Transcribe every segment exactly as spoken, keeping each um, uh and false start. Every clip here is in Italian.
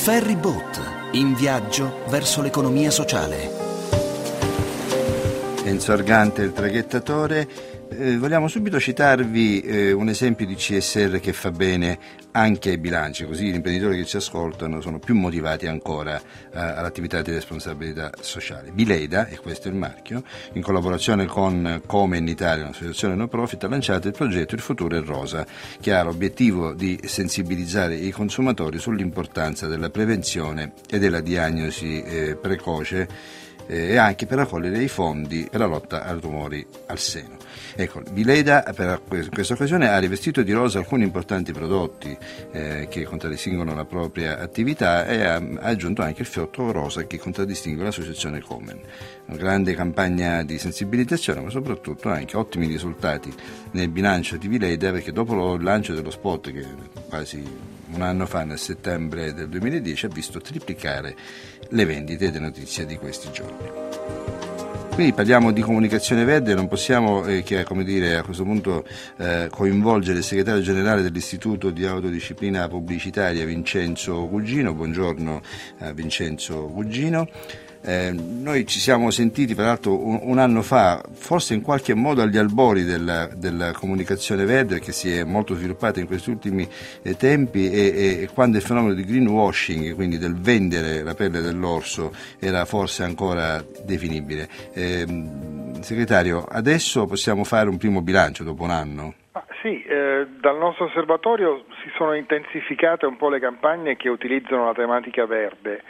Ferryboat, in viaggio verso l'economia sociale. Enzo Argante, il traghettatore. Eh, vogliamo subito citarvi eh, un esempio di C S R che fa bene anche ai bilanci, così gli imprenditori che ci ascoltano sono più motivati ancora eh, all'attività di responsabilità sociale. Vileda, e questo è il marchio, in collaborazione con Komen Italia, un'associazione no profit, ha lanciato il progetto Il futuro è rosa, che ha l'obiettivo di sensibilizzare i consumatori sull'importanza della prevenzione e della diagnosi eh, precoce e anche per raccogliere i fondi per la lotta ai tumori al seno. Ecco, Vileda per questa occasione ha rivestito di rosa alcuni importanti prodotti eh, che contraddistinguono la propria attività e ha, ha aggiunto anche il fiotto rosa che contraddistingue l'associazione Komen. Una grande campagna di sensibilizzazione, ma soprattutto anche ottimi risultati nel bilancio di Vileda, perché dopo il lancio dello spot, che quasi un anno fa, nel settembre del duemiladieci, ha visto triplicare le vendite ed è notizia di questi giorni. Quindi parliamo di comunicazione verde, non possiamo eh, che come dire, a questo punto eh, coinvolgere il segretario generale dell'Istituto di Autodisciplina Pubblicitaria, Vincenzo Gugino. Buongiorno a Vincenzo Gugino. Eh, noi ci siamo sentiti peraltro un, un anno fa, forse in qualche modo agli albori della, della comunicazione verde, che si è molto sviluppata in questi ultimi eh, tempi e, e quando il fenomeno di greenwashing, quindi del vendere la pelle dell'orso, era forse ancora definibile. Eh, segretario, adesso possiamo fare un primo bilancio dopo un anno? Ah, sì, eh, dal nostro osservatorio si sono intensificate un po' le campagne che utilizzano la tematica verde.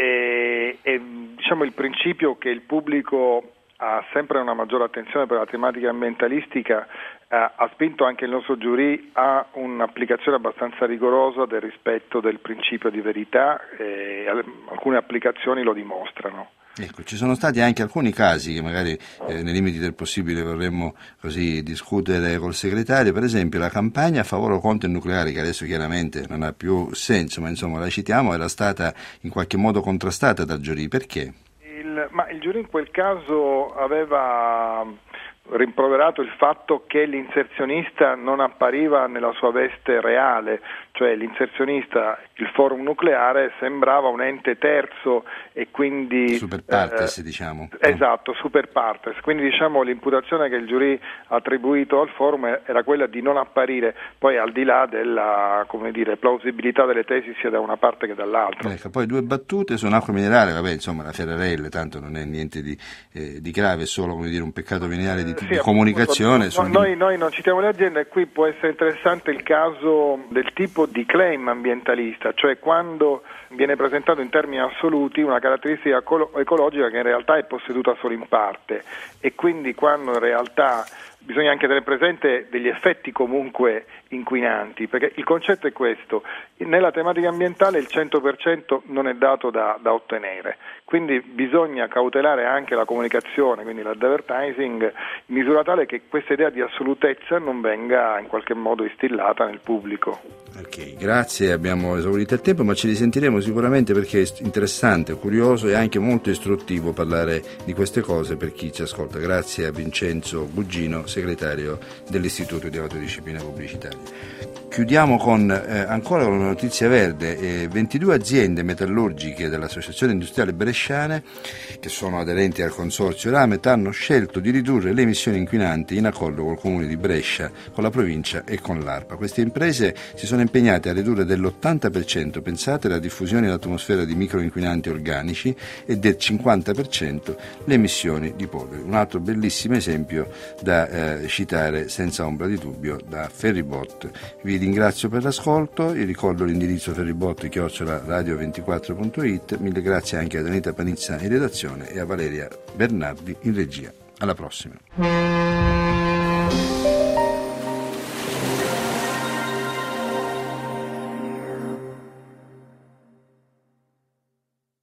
E, e diciamo il principio che il pubblico ha sempre una maggiore attenzione per la tematica ambientalistica eh, ha spinto anche il nostro giurì a un'applicazione abbastanza rigorosa del rispetto del principio di verità e alcune applicazioni lo dimostrano. Ecco, ci sono stati anche alcuni casi che magari eh, nei limiti del possibile vorremmo così discutere col segretario, per esempio la campagna a favore o contro il nucleare, che adesso chiaramente non ha più senso, ma insomma la citiamo, era stata in qualche modo contrastata dal giurì. Perché? Il, ma il giurì in quel caso aveva rimproverato il fatto che l'inserzionista non appariva nella sua veste reale, cioè l'inserzionista, il forum nucleare, sembrava un ente terzo e quindi super partes, eh, diciamo. Esatto, super partes. Quindi diciamo l'imputazione che il giurì ha attribuito al forum era quella di non apparire, poi al di là della, come dire, plausibilità delle tesi sia da una parte che dall'altra. Ecco, poi due battute su un'acqua minerale, vabbè, insomma, la Ferrarelle, tanto non è niente di, eh, di grave, è solo, come dire, un peccato veniale di, sì, di comunicazione. No, no, noi, noi non citiamo le aziende, e qui può essere interessante il caso del tipo di claim ambientalista, cioè quando viene presentato in termini assoluti una caratteristica ecologica che in realtà è posseduta solo in parte, e quindi quando in realtà bisogna anche tenere presente degli effetti comunque inquinanti, perché il concetto è questo: nella tematica ambientale il cento per cento non è dato da, da ottenere, quindi bisogna cautelare anche la comunicazione, quindi l'advertising, in misura tale che questa idea di assolutezza non venga in qualche modo instillata nel pubblico. Ok, grazie, abbiamo esaurito il tempo, ma ci risentiremo sicuramente perché è interessante, curioso e anche molto istruttivo parlare di queste cose per chi ci ascolta. Grazie a Vincenzo Gugino, segretario dell'Istituto di Autodisciplina Pubblicitaria. Chiudiamo con eh, ancora una notizia verde. Eh, ventidue aziende metallurgiche dell'Associazione Industriale Bresciane, che sono aderenti al consorzio Ramet, hanno scelto di ridurre le emissioni inquinanti in accordo col Comune di Brescia, con la provincia e con l'ARPA. Queste imprese si sono impegnate a ridurre dell'ottanta per cento, pensate, la diffusione in atmosfera di microinquinanti organici e del cinquanta per cento le emissioni di polvere. Un altro bellissimo esempio da eh, citare senza ombra di dubbio da Ferryboat. Vi ringrazio per l'ascolto, vi ricordo l'indirizzo ferryboat chiocciola radio ventiquattro punto it. Mille grazie anche ad Anita Panizza in redazione e a Valeria Bernardi in regia. Alla prossima.